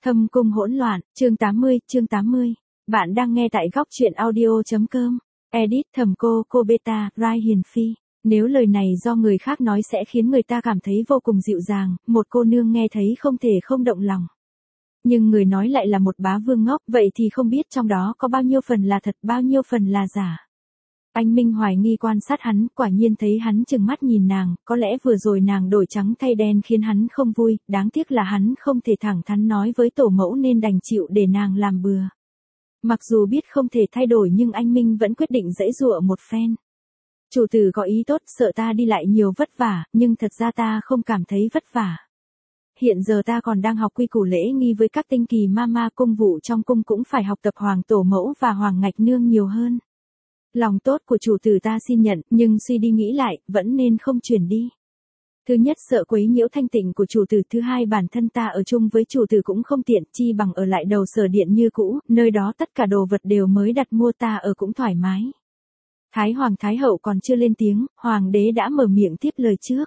Thâm cung hỗn loạn, chương 80. Bạn đang nghe tại góc truyện audio.com. Edit Thẩm cô beta, Rai Hiền Phi. Nếu lời này do người khác nói sẽ khiến người ta cảm thấy vô cùng dịu dàng, một cô nương nghe thấy không thể không động lòng. Nhưng người nói lại là một bá vương ngốc, vậy thì không biết trong đó có bao nhiêu phần là thật, bao nhiêu phần là giả. Anh Minh hoài nghi quan sát hắn, quả nhiên thấy hắn trừng mắt nhìn nàng, có lẽ vừa rồi nàng đổi trắng thay đen khiến hắn không vui, đáng tiếc là hắn không thể thẳng thắn nói với tổ mẫu nên đành chịu để nàng làm bừa. Mặc dù biết không thể thay đổi nhưng anh Minh vẫn quyết định giãy giụa một phen. Chủ tử có ý tốt, sợ ta đi lại nhiều vất vả, nhưng thật ra ta không cảm thấy vất vả. Hiện giờ ta còn đang học quy củ lễ nghi với các tinh kỳ ma cung vụ trong cung cũng phải học tập hoàng tổ mẫu và hoàng ngạch nương nhiều hơn. Lòng tốt của chủ tử ta xin nhận, nhưng suy đi nghĩ lại, vẫn nên không chuyển đi. Thứ nhất sợ quấy nhiễu thanh tịnh của chủ tử, thứ hai bản thân ta ở chung với chủ tử cũng không tiện, chi bằng ở lại đầu sở điện như cũ, nơi đó tất cả đồ vật đều mới đặt mua, ta ở cũng thoải mái. Thái hoàng thái hậu còn chưa lên tiếng, hoàng đế đã mở miệng tiếp lời trước.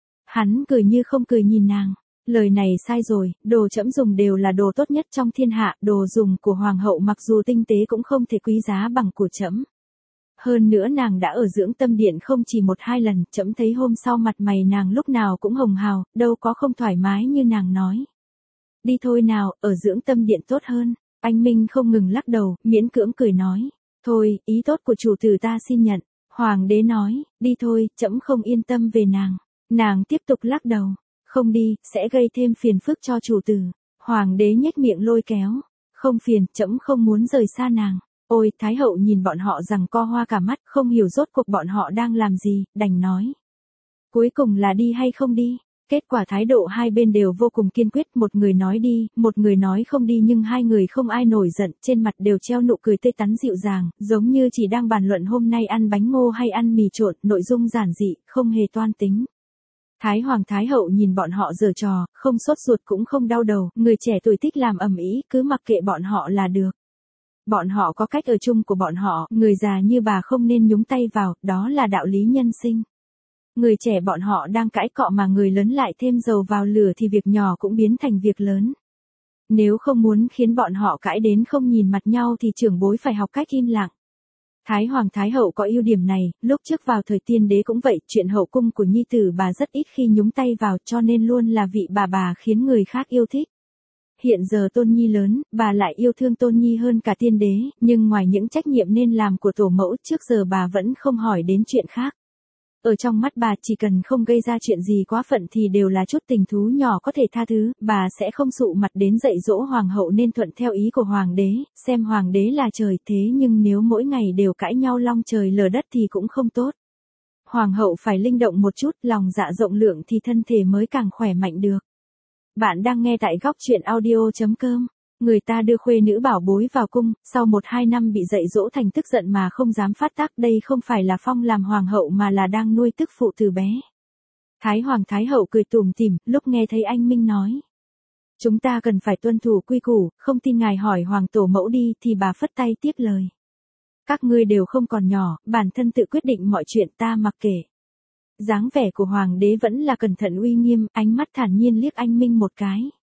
Hắn cười như không cười nhìn nàng. Lời này sai rồi, đồ trẫm dùng đều là đồ tốt nhất trong thiên hạ, đồ dùng của hoàng hậu mặc dù tinh tế cũng không thể quý giá bằng của trẫm. Hơn nữa nàng đã ở dưỡng tâm điện không chỉ một hai lần, trẫm thấy hôm sau mặt mày nàng lúc nào cũng hồng hào, đâu có không thoải mái như nàng nói. Đi thôi nào, ở dưỡng tâm điện tốt hơn. Anh Minh không ngừng lắc đầu, miễn cưỡng cười nói. Thôi, ý tốt của chủ tử ta xin nhận. Hoàng đế nói, đi thôi, trẫm không yên tâm về nàng. Nàng tiếp tục lắc đầu. Không đi, sẽ gây thêm phiền phức cho chủ tử. Hoàng đế nhếch miệng lôi kéo. Không phiền, trẫm không muốn rời xa nàng. Ôi, Thái hậu nhìn bọn họ rằng co hoa cả mắt, không hiểu rốt cuộc bọn họ đang làm gì, đành nói. Cuối cùng là đi hay không đi? Kết quả thái độ hai bên đều vô cùng kiên quyết, một người nói đi, một người nói không đi, nhưng hai người không ai nổi giận, trên mặt đều treo nụ cười tươi tắn dịu dàng, giống như chỉ đang bàn luận hôm nay ăn bánh ngô hay ăn mì trộn, nội dung giản dị, không hề toan tính. Thái hoàng thái hậu nhìn bọn họ giở trò, không sốt ruột cũng không đau đầu, người trẻ tuổi thích làm ầm ĩ, cứ mặc kệ bọn họ là được. Bọn họ có cách ở chung của bọn họ, người già như bà không nên nhúng tay vào, đó là đạo lý nhân sinh. Người trẻ bọn họ đang cãi cọ mà người lớn lại thêm dầu vào lửa thì việc nhỏ cũng biến thành việc lớn. Nếu không muốn khiến bọn họ cãi đến không nhìn mặt nhau thì trưởng bối phải học cách im lặng. Thái hoàng thái hậu có ưu điểm này, lúc trước vào thời tiên đế cũng vậy, chuyện hậu cung của nhi tử bà rất ít khi nhúng tay vào, cho nên luôn là vị bà khiến người khác yêu thích. Hiện giờ Tôn Nhi lớn, bà lại yêu thương Tôn Nhi hơn cả tiên đế, nhưng ngoài những trách nhiệm nên làm của tổ mẫu trước giờ bà vẫn không hỏi đến chuyện khác. Ở trong mắt bà chỉ cần không gây ra chuyện gì quá phận thì đều là chút tình thú nhỏ có thể tha thứ, bà sẽ không sụ mặt đến dạy dỗ hoàng hậu nên thuận theo ý của hoàng đế, xem hoàng đế là trời, thế nhưng nếu mỗi ngày đều cãi nhau long trời lở đất thì cũng không tốt. Hoàng hậu phải linh động một chút, lòng dạ rộng lượng thì thân thể mới càng khỏe mạnh được. Bạn đang nghe tại góc truyện audio.com. Người ta đưa khuê nữ bảo bối vào cung, sau 1-2 năm bị dạy dỗ thành tức giận mà không dám phát tác, đây không phải là phong làm hoàng hậu mà là đang nuôi tức phụ từ bé. Thái hoàng thái hậu cười tủm tỉm, lúc nghe thấy anh Minh nói. Chúng ta cần phải tuân thủ quy củ, không tin ngài hỏi hoàng tổ mẫu đi, thì bà phất tay tiếp lời. Các ngươi đều không còn nhỏ, bản thân tự quyết định mọi chuyện, ta mặc kệ. Dáng vẻ của hoàng đế vẫn là cẩn thận uy nghiêm, ánh mắt thản nhiên liếc anh Minh một cái.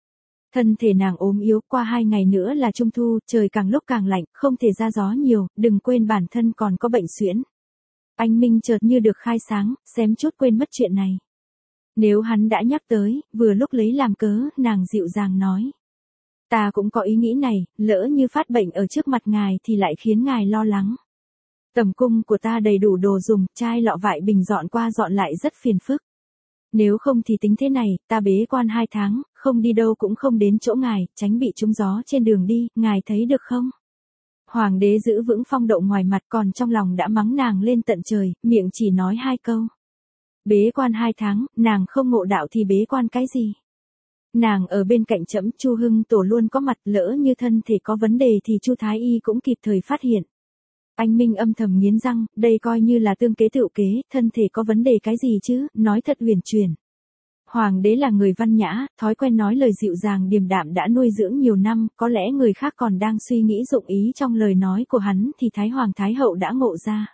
Thân thể nàng ốm yếu, qua 2 ngày nữa là trung thu, trời càng lúc càng lạnh, không thể ra gió nhiều, đừng quên bản thân còn có bệnh suyễn. Anh Minh chợt như được khai sáng, xém chút quên mất chuyện này. Nếu hắn đã nhắc tới, vừa lúc lấy làm cớ, nàng dịu dàng nói. Ta cũng có ý nghĩ này, lỡ như phát bệnh ở trước mặt ngài thì lại khiến ngài lo lắng. Tầm cung của ta đầy đủ đồ dùng, chai lọ vại bình dọn qua dọn lại rất phiền phức. Nếu không thì tính thế này, ta bế quan 2 tháng, không đi đâu cũng không đến chỗ ngài, tránh bị trúng gió trên đường đi, ngài thấy được không? Hoàng đế giữ vững phong độ ngoài mặt, còn trong lòng đã mắng nàng lên tận trời, miệng chỉ nói 2 câu. Bế quan 2 tháng, nàng không ngộ đạo thì bế quan cái gì? Nàng ở bên cạnh trẫm, Chu Hưng Tổ luôn có mặt, lỡ như thân thể có vấn đề thì Chu Thái Y cũng kịp thời phát hiện. Anh Minh âm thầm nghiến răng, đây coi như là tương kế tựu kế, thân thể có vấn đề cái gì chứ, nói thật huyền chuyển. Hoàng đế là người văn nhã, thói quen nói lời dịu dàng điềm đạm đã nuôi dưỡng nhiều năm, có lẽ người khác còn đang suy nghĩ dụng ý trong lời nói của hắn thì Thái hoàng thái hậu đã ngộ ra.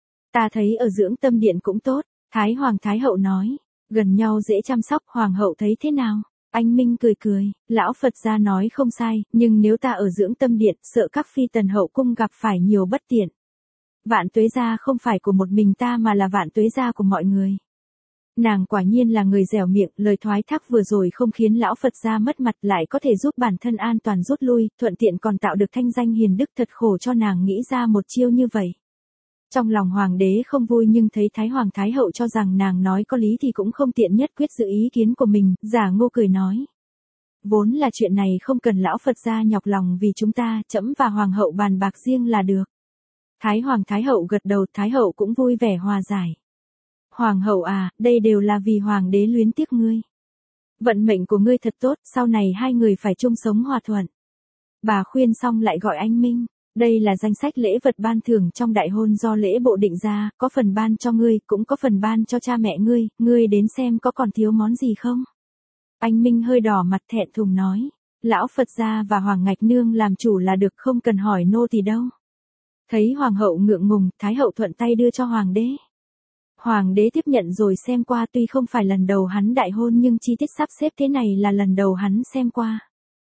Ta thấy ở dưỡng tâm điện cũng tốt, Thái hoàng thái hậu nói, gần nhau dễ chăm sóc, hoàng hậu thấy thế nào? Anh Minh cười cười, lão Phật gia nói không sai, nhưng nếu ta ở dưỡng tâm điện, sợ các phi tần hậu cung gặp phải nhiều bất tiện. Vạn tuế gia không phải của một mình ta mà là vạn tuế gia của mọi người. Nàng quả nhiên là người dẻo miệng, lời thoái thác vừa rồi không khiến lão Phật gia mất mặt, lại có thể giúp bản thân an toàn rút lui, thuận tiện còn tạo được thanh danh hiền đức, thật khổ cho nàng nghĩ ra một chiêu như vậy. Trong lòng hoàng đế không vui nhưng thấy Thái Hoàng Thái Hậu cho rằng nàng nói có lý thì cũng không tiện nhất quyết giữ ý kiến của mình, giả ngô cười nói. Vốn là chuyện này không cần lão Phật gia nhọc lòng vì chúng ta, trẫm và Hoàng hậu bàn bạc riêng là được. Thái Hoàng Thái Hậu gật đầu, Thái Hậu cũng vui vẻ hòa giải. Hoàng hậu à, đây đều là vì Hoàng đế luyến tiếc ngươi. Vận mệnh của ngươi thật tốt, sau này hai người phải chung sống hòa thuận. Bà khuyên xong lại gọi anh Minh. Đây là danh sách lễ vật ban thưởng trong đại hôn do lễ bộ định ra, có phần ban cho ngươi, cũng có phần ban cho cha mẹ ngươi đến xem có còn thiếu món gì không? Anh Minh hơi đỏ mặt thẹn thùng nói, lão Phật gia và Hoàng Ngạch Nương làm chủ là được, không cần hỏi nô tỳ đâu. Thấy Hoàng hậu ngượng ngùng, Thái hậu thuận tay đưa cho Hoàng đế. Hoàng đế tiếp nhận rồi xem qua, tuy không phải lần đầu hắn đại hôn nhưng chi tiết sắp xếp thế này là lần đầu hắn xem qua.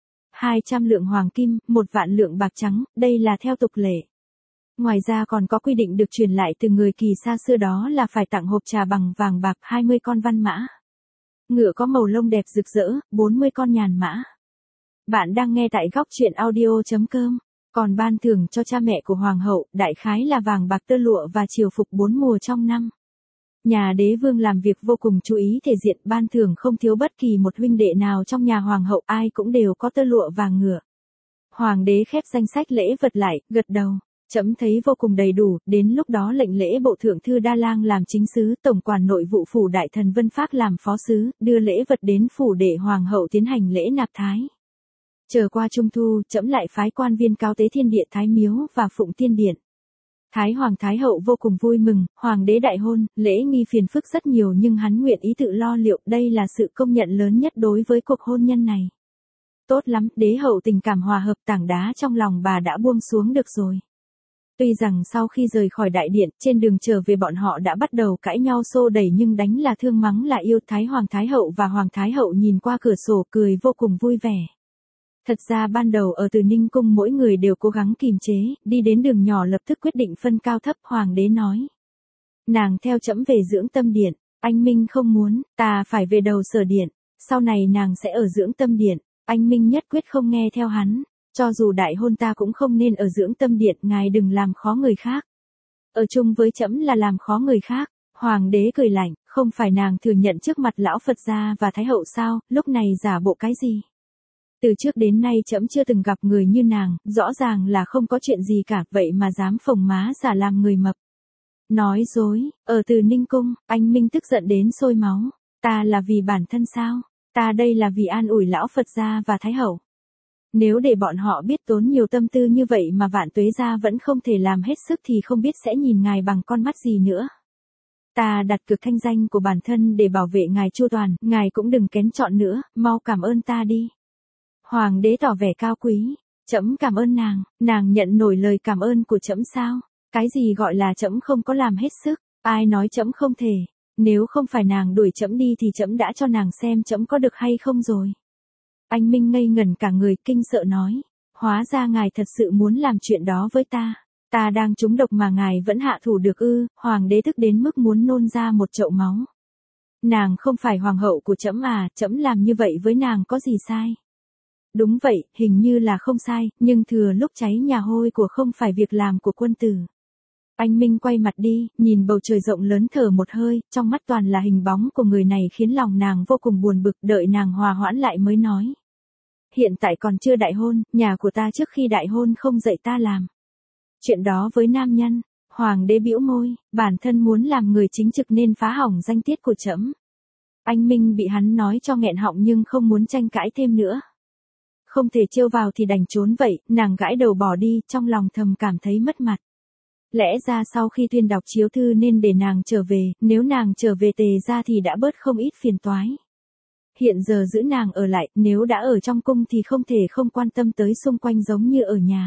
200 lượng hoàng kim, 1 vạn lượng bạc trắng, đây là theo tục lệ. Ngoài ra còn có quy định được truyền lại từ người Kỳ xa xưa, đó là phải tặng hộp trà bằng vàng bạc, 20 con văn mã. Ngựa có màu lông đẹp rực rỡ, 40 con nhàn mã. Bạn đang nghe tại góc truyện audio.com. Còn ban thưởng cho cha mẹ của Hoàng hậu, đại khái là vàng bạc, tơ lụa và triều phục 4 mùa trong năm. Nhà đế vương làm việc vô cùng chú ý thể diện, ban thưởng không thiếu bất kỳ một huynh đệ nào trong nhà Hoàng hậu, ai cũng đều có tơ lụa và ngựa. Hoàng đế khép danh sách lễ vật lại, gật đầu. Trẫm thấy vô cùng đầy đủ, đến lúc đó lệnh lễ bộ thượng thư Đa Lang làm chính sứ, tổng quản nội vụ phủ đại thần Vân Phác làm phó sứ, đưa lễ vật đến phủ để Hoàng hậu tiến hành lễ nạp thái. Chờ qua Trung thu, trẫm lại phái quan viên cáo tế Thiên Điện Thái Miếu và Phụng Tiên Điện. Thái Hoàng Thái Hậu vô cùng vui mừng, Hoàng đế đại hôn, lễ nghi phiền phức rất nhiều nhưng hắn nguyện ý tự lo liệu, đây là sự công nhận lớn nhất đối với cuộc hôn nhân này. Tốt lắm, đế hậu tình cảm hòa hợp, tảng đá trong lòng bà đã buông xuống được rồi. Tuy rằng sau khi rời khỏi đại điện, trên đường trở về bọn họ đã bắt đầu cãi nhau xô đẩy nhưng đánh là thương mắng là yêu. Thái Hoàng Thái Hậu và Hoàng Thái Hậu nhìn qua cửa sổ cười vô cùng vui vẻ. Thật ra ban đầu ở Từ Ninh Cung mỗi người đều cố gắng kìm chế, đi đến đường nhỏ lập tức quyết định phân cao thấp. Hoàng đế nói. Nàng theo trẫm về dưỡng tâm điện, anh Minh không muốn, ta phải về đầu sở điện, sau này nàng sẽ ở dưỡng tâm điện, anh Minh nhất quyết không nghe theo hắn. Cho dù đại hôn ta cũng không nên ở dưỡng tâm điện, ngài đừng làm khó người khác. Ở chung với trẫm là làm khó người khác. Hoàng đế cười lạnh, không phải nàng thừa nhận trước mặt lão Phật gia và Thái hậu sao, lúc này giả bộ cái gì? Từ trước đến nay trẫm chưa từng gặp người như nàng, rõ ràng là không có chuyện gì cả, vậy mà dám phồng má giả làm người mập. Nói dối, ở Từ Ninh Cung, anh Minh tức giận đến sôi máu. Ta là vì bản thân sao? Ta đây là vì an ủi lão Phật gia và Thái hậu. Nếu để bọn họ biết tốn nhiều tâm tư như vậy mà Vạn Tuế gia vẫn không thể làm hết sức thì không biết sẽ nhìn ngài bằng con mắt gì nữa. Ta đặt cược thanh danh của bản thân để bảo vệ ngài chu toàn, ngài cũng đừng kén chọn nữa, mau cảm ơn ta đi. Hoàng đế tỏ vẻ cao quý, trẫm cảm ơn nàng nhận nổi lời cảm ơn của trẫm sao? Cái gì gọi là trẫm không có làm hết sức, ai nói trẫm không thể, nếu không phải nàng đuổi trẫm đi thì trẫm đã cho nàng xem trẫm có được hay không rồi. Anh Minh ngây ngẩn cả người, kinh sợ nói, hóa ra ngài thật sự muốn làm chuyện đó với ta. Ta đang trúng độc mà ngài vẫn hạ thủ được ư? Hoàng đế tức đến mức muốn nôn ra một chậu máu. Nàng không phải hoàng hậu của trẫm à, trẫm làm như vậy với nàng có gì sai? Đúng vậy, hình như là không sai, nhưng thừa lúc cháy nhà hôi của không phải việc làm của quân tử. Anh Minh quay mặt đi, nhìn bầu trời rộng lớn thở một hơi, trong mắt toàn là hình bóng của người này khiến lòng nàng vô cùng buồn bực, đợi nàng hòa hoãn lại mới nói. Hiện tại còn chưa đại hôn, nhà của ta trước khi đại hôn không dạy ta làm chuyện đó với nam nhân. Hoàng đế bĩu môi, bản thân muốn làm người chính trực nên phá hỏng danh tiết của trẫm. Anh Minh bị hắn nói cho nghẹn họng nhưng không muốn tranh cãi thêm nữa. Không thể trêu vào thì đành trốn vậy, nàng gãi đầu bỏ đi, trong lòng thầm cảm thấy mất mặt. Lẽ ra sau khi tuyên đọc chiếu thư nên để nàng trở về, nếu nàng trở về Tề gia thì đã bớt không ít phiền toái. Hiện giờ giữ nàng ở lại, nếu đã ở trong cung thì không thể không quan tâm tới xung quanh giống như ở nhà.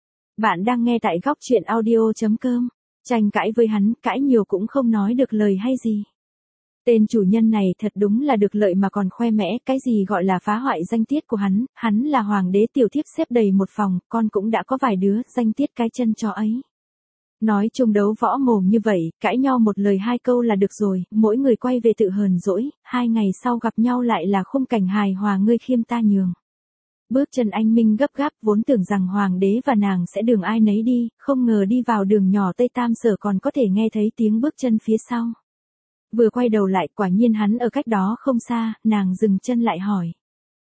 Bạn đang nghe tại góc truyện audio.com. Tranh cãi với hắn, cãi nhiều cũng không nói được lời hay gì. Tên chủ nhân này thật đúng là được lợi mà còn khoe mẽ, cái gì gọi là phá hoại danh tiết của hắn là hoàng đế, tiểu thiếp xếp đầy một phòng, con cũng đã có vài đứa, danh tiết cái chân chó ấy. Nói chung đấu võ mồm như vậy, cãi nhau một lời hai câu là được rồi, mỗi người quay về tự hờn dỗi, 2 ngày sau gặp nhau lại là khung cảnh hài hòa ngươi khiêm ta nhường. Bước chân anh Minh gấp gáp, vốn tưởng rằng hoàng đế và nàng sẽ đường ai nấy đi, không ngờ đi vào đường nhỏ Tây Tam Sở còn có thể nghe thấy tiếng bước chân phía sau. Vừa quay đầu lại, quả nhiên hắn ở cách đó không xa, nàng dừng chân lại hỏi.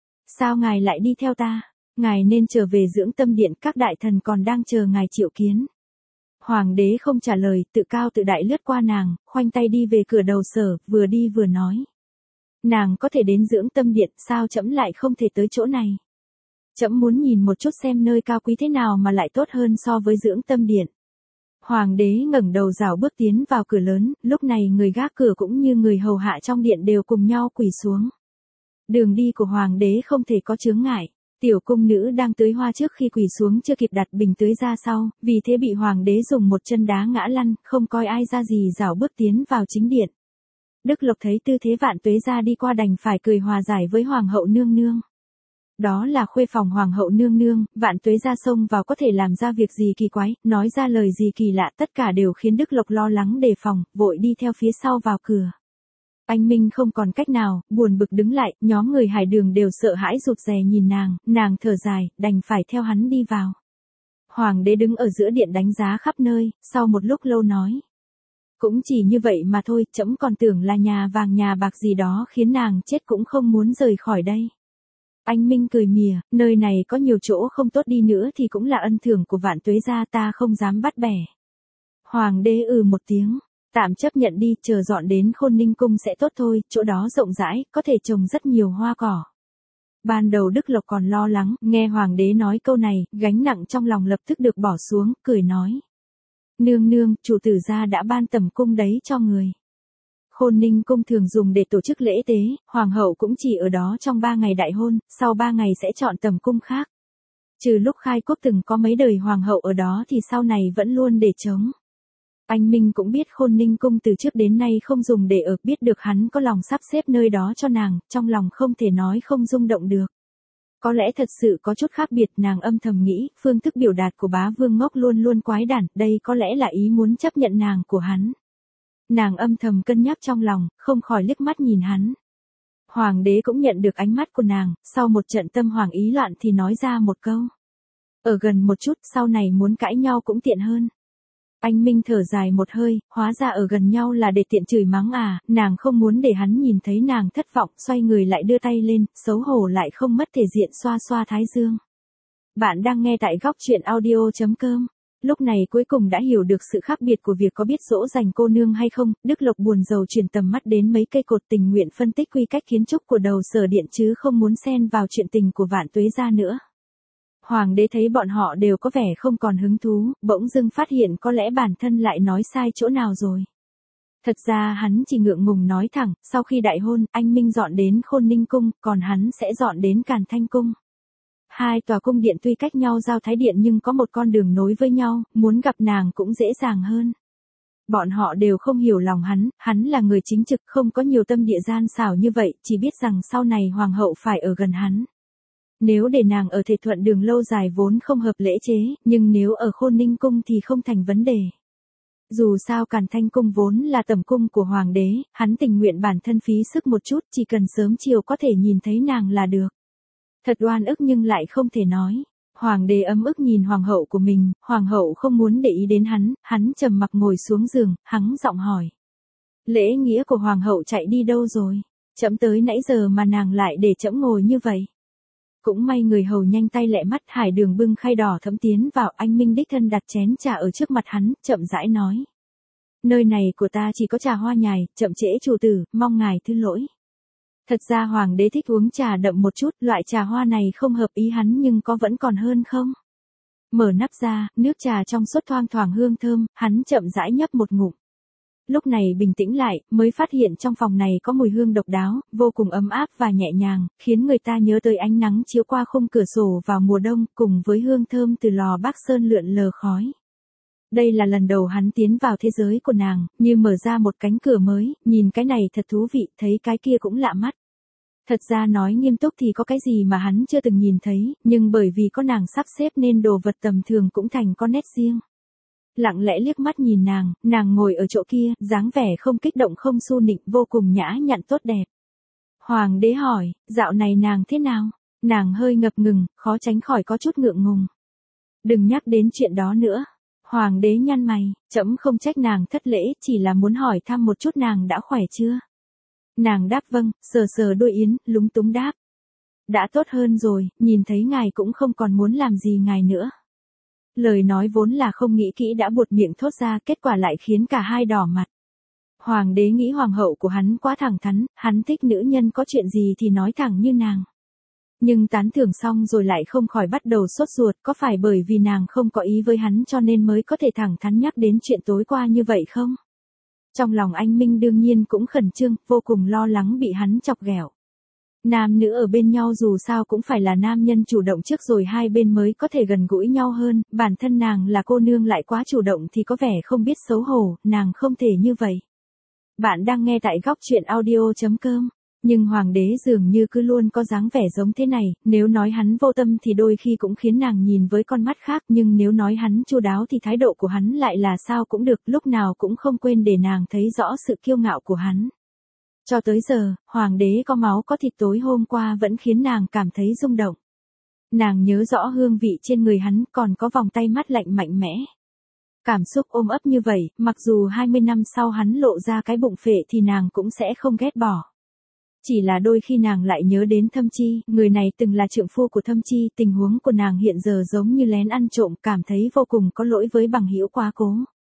Sao ngài lại đi theo ta? Ngài nên trở về dưỡng tâm điện, các đại thần còn đang chờ ngài triệu kiến. Hoàng đế không trả lời, tự cao tự đại lướt qua nàng, khoanh tay đi về cửa đầu sở, vừa đi vừa nói. Nàng có thể đến dưỡng tâm điện, sao trẫm lại không thể tới chỗ này? Trẫm muốn nhìn một chút xem nơi cao quý thế nào mà lại tốt hơn so với dưỡng tâm điện. Hoàng đế ngẩng đầu rảo bước tiến vào cửa lớn, lúc này người gác cửa cũng như người hầu hạ trong điện đều cùng nhau quỳ xuống. Đường đi của hoàng đế không thể có chướng ngại. Tiểu cung nữ đang tưới hoa trước khi quỳ xuống chưa kịp đặt bình tưới ra sau, vì thế bị hoàng đế dùng một chân đá ngã lăn, không coi ai ra gì rảo bước tiến vào chính điện. Đức Lộc thấy tư thế Vạn Tuế Gia đi qua đành phải cười hòa giải với hoàng hậu nương nương. Đó là khuê phòng hoàng hậu nương nương, Vạn Tuế Gia xông vào có thể làm ra việc gì kỳ quái, nói ra lời gì kỳ lạ, tất cả đều khiến Đức Lộc lo lắng đề phòng, vội đi theo phía sau vào cửa. Anh Minh không còn cách nào, buồn bực đứng lại, nhóm người Hải Đường đều sợ hãi rụt rè nhìn nàng thở dài, đành phải theo hắn đi vào. Hoàng đế đứng ở giữa điện đánh giá khắp nơi, sau một lúc lâu nói. Cũng chỉ như vậy mà thôi, trẫm còn tưởng là nhà vàng nhà bạc gì đó khiến nàng chết cũng không muốn rời khỏi đây. Anh Minh cười mỉa, nơi này có nhiều chỗ không tốt đi nữa thì cũng là ân thưởng của Vạn Tuế Gia, ta không dám bắt bẻ. Hoàng đế một tiếng. Tạm chấp nhận đi, chờ dọn đến Khôn Ninh Cung sẽ tốt thôi, chỗ đó rộng rãi, có thể trồng rất nhiều hoa cỏ. Ban đầu Đức Lộc còn lo lắng, nghe hoàng đế nói câu này, gánh nặng trong lòng lập tức được bỏ xuống, cười nói. Nương nương, chủ tử gia đã ban tẩm cung đấy cho người. Khôn Ninh Cung thường dùng để tổ chức lễ tế, hoàng hậu cũng chỉ ở đó trong 3 ngày đại hôn, sau 3 ngày sẽ chọn tẩm cung khác. Trừ lúc khai quốc từng có mấy đời hoàng hậu ở đó thì sau này vẫn luôn để trống. Anh Minh cũng biết Khôn Ninh Cung từ trước đến nay không dùng để ở, biết được hắn có lòng sắp xếp nơi đó cho nàng, trong lòng không thể nói không rung động được. Có lẽ thật sự có chút khác biệt, nàng âm thầm nghĩ, phương thức biểu đạt của bá vương ngốc luôn luôn quái đản, đây có lẽ là ý muốn chấp nhận nàng của hắn. Nàng âm thầm cân nhắc trong lòng, không khỏi liếc mắt nhìn hắn. Hoàng đế cũng nhận được ánh mắt của nàng, sau một trận tâm hoàng ý loạn thì nói ra một câu. Ở gần một chút, sau này muốn cãi nhau cũng tiện hơn. Anh Minh thở dài một hơi, hóa ra ở gần nhau là để tiện chửi mắng à, nàng không muốn để hắn nhìn thấy nàng thất vọng, xoay người lại đưa tay lên, xấu hổ lại không mất thể diện xoa xoa thái dương. Bạn đang nghe tại góc truyện audio.com. Lúc này cuối cùng đã hiểu được sự khác biệt của việc có biết dỗ dành cô nương hay không, Đức Lộc buồn rầu chuyển tầm mắt đến mấy cây cột, tình nguyện phân tích quy cách kiến trúc của đầu sở điện chứ không muốn xen vào chuyện tình của Vạn Tuế Gia nữa. Hoàng đế thấy bọn họ đều có vẻ không còn hứng thú, bỗng dưng phát hiện có lẽ bản thân lại nói sai chỗ nào rồi. Thật ra hắn chỉ ngượng ngùng nói thẳng, sau khi đại hôn, anh Minh dọn đến Khôn Ninh Cung, còn hắn sẽ dọn đến Càn Thanh Cung. Hai tòa cung điện tuy cách nhau giao thái điện nhưng có một con đường nối với nhau, muốn gặp nàng cũng dễ dàng hơn. Bọn họ đều không hiểu lòng hắn là người chính trực, không có nhiều tâm địa gian xảo như vậy, chỉ biết rằng sau này hoàng hậu phải ở gần hắn. Nếu để nàng ở Thể Thuận Đường lâu dài vốn không hợp lễ chế, nhưng nếu ở Khôn Ninh Cung thì không thành vấn đề. Dù sao Càn Thanh Cung vốn là tẩm cung của hoàng đế, hắn tình nguyện bản thân phí sức một chút, chỉ cần sớm chiều có thể nhìn thấy nàng là được. Thật oan ức nhưng lại không thể nói. Hoàng đế ấm ức nhìn hoàng hậu của mình, hoàng hậu không muốn để ý đến hắn trầm mặc ngồi xuống giường, hắng giọng hỏi. Lễ nghĩa của hoàng hậu chạy đi đâu rồi? Trẫm tới nãy giờ mà nàng lại để trẫm ngồi như vậy. Cũng may người hầu nhanh tay lẹ mắt, Hải Đường bưng khay đỏ thẫm tiến vào, anh Minh đích thân đặt chén trà ở trước mặt hắn, chậm rãi nói. Nơi này của ta chỉ có trà hoa nhài, chậm trễ chủ tử, mong ngài thứ lỗi. Thật ra hoàng đế thích uống trà đậm một chút, loại trà hoa này không hợp ý hắn nhưng có vẫn còn hơn không? Mở nắp ra, nước trà trong suốt thoang thoảng hương thơm, hắn chậm rãi nhấp một ngụm. Lúc này bình tĩnh lại, mới phát hiện trong phòng này có mùi hương độc đáo, vô cùng ấm áp và nhẹ nhàng, khiến người ta nhớ tới ánh nắng chiếu qua khung cửa sổ vào mùa đông, cùng với hương thơm từ lò Bắc Sơn lượn lờ khói. Đây là lần đầu hắn tiến vào thế giới của nàng, như mở ra một cánh cửa mới, nhìn cái này thật thú vị, thấy cái kia cũng lạ mắt. Thật ra nói nghiêm túc thì có cái gì mà hắn chưa từng nhìn thấy, nhưng bởi vì có nàng sắp xếp nên đồ vật tầm thường cũng thành có nét riêng. Lặng lẽ liếc mắt nhìn nàng ngồi ở chỗ kia, dáng vẻ không kích động không su nịnh, vô cùng nhã nhặn tốt đẹp. Hoàng đế hỏi, dạo này nàng thế nào? Nàng hơi ngập ngừng, khó tránh khỏi có chút ngượng ngùng. Đừng nhắc đến chuyện đó nữa. Hoàng đế nhăn mày, trẫm không trách nàng thất lễ, chỉ là muốn hỏi thăm một chút nàng đã khỏe chưa? Nàng đáp vâng, sờ sờ đuôi yến, lúng túng đáp. Đã tốt hơn rồi, nhìn thấy ngài cũng không còn muốn làm gì ngài nữa. Lời nói vốn là không nghĩ kỹ đã buột miệng thốt ra, kết quả lại khiến cả hai đỏ mặt. Hoàng đế nghĩ hoàng hậu của hắn quá thẳng thắn, hắn thích nữ nhân có chuyện gì thì nói thẳng như nàng. Nhưng tán thưởng xong rồi lại không khỏi bắt đầu sốt ruột, có phải bởi vì nàng không có ý với hắn cho nên mới có thể thẳng thắn nhắc đến chuyện tối qua như vậy không? Trong lòng anh Minh đương nhiên cũng khẩn trương, vô cùng lo lắng bị hắn chọc ghẹo. Nam nữ ở bên nhau dù sao cũng phải là nam nhân chủ động trước rồi hai bên mới có thể gần gũi nhau hơn, bản thân nàng là cô nương lại quá chủ động thì có vẻ không biết xấu hổ, nàng không thể như vậy. Bạn đang nghe tại góc truyện audio.com. Nhưng hoàng đế dường như cứ luôn có dáng vẻ giống thế này, nếu nói hắn vô tâm thì đôi khi cũng khiến nàng nhìn với con mắt khác, nhưng nếu nói hắn chu đáo thì thái độ của hắn lại là sao cũng được, lúc nào cũng không quên để nàng thấy rõ sự kiêu ngạo của hắn. Cho tới giờ, hoàng đế có máu có thịt tối hôm qua vẫn khiến nàng cảm thấy rung động. Nàng nhớ rõ hương vị trên người hắn, còn có vòng tay mắt lạnh mạnh mẽ. Cảm xúc ôm ấp như vậy, mặc dù 20 năm sau hắn lộ ra cái bụng phệ thì nàng cũng sẽ không ghét bỏ. Chỉ là đôi khi nàng lại nhớ đến Thâm Chi, người này từng là trượng phu của Thâm Chi, tình huống của nàng hiện giờ giống như lén ăn trộm, cảm thấy vô cùng có lỗi với bằng hữu quá cố.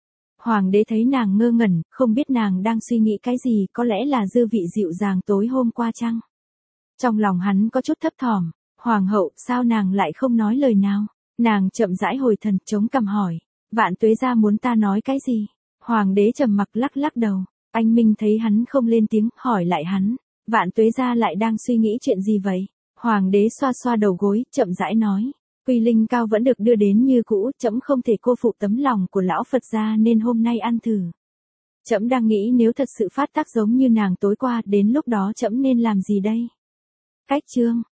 Hoàng đế thấy nàng ngơ ngẩn, không biết nàng đang suy nghĩ cái gì, có lẽ là dư vị dịu dàng tối hôm qua chăng? Trong lòng hắn có chút thấp thỏm, hoàng hậu, sao nàng lại không nói lời nào? Nàng chậm rãi hồi thần, chống cằm hỏi, Vạn Tuế gia muốn ta nói cái gì? Hoàng đế trầm mặc lắc lắc đầu, anh Minh thấy hắn không lên tiếng, hỏi lại hắn. Vạn Tuế gia lại đang suy nghĩ chuyện gì vậy? Hoàng đế xoa xoa đầu gối, chậm rãi nói. Quy linh cao vẫn được đưa đến như cũ, trẫm không thể cô phụ tấm lòng của lão Phật gia nên hôm nay ăn thử. Trẫm đang nghĩ nếu thật sự phát tác giống như nàng tối qua, đến lúc đó trẫm nên làm gì đây? Cách chương.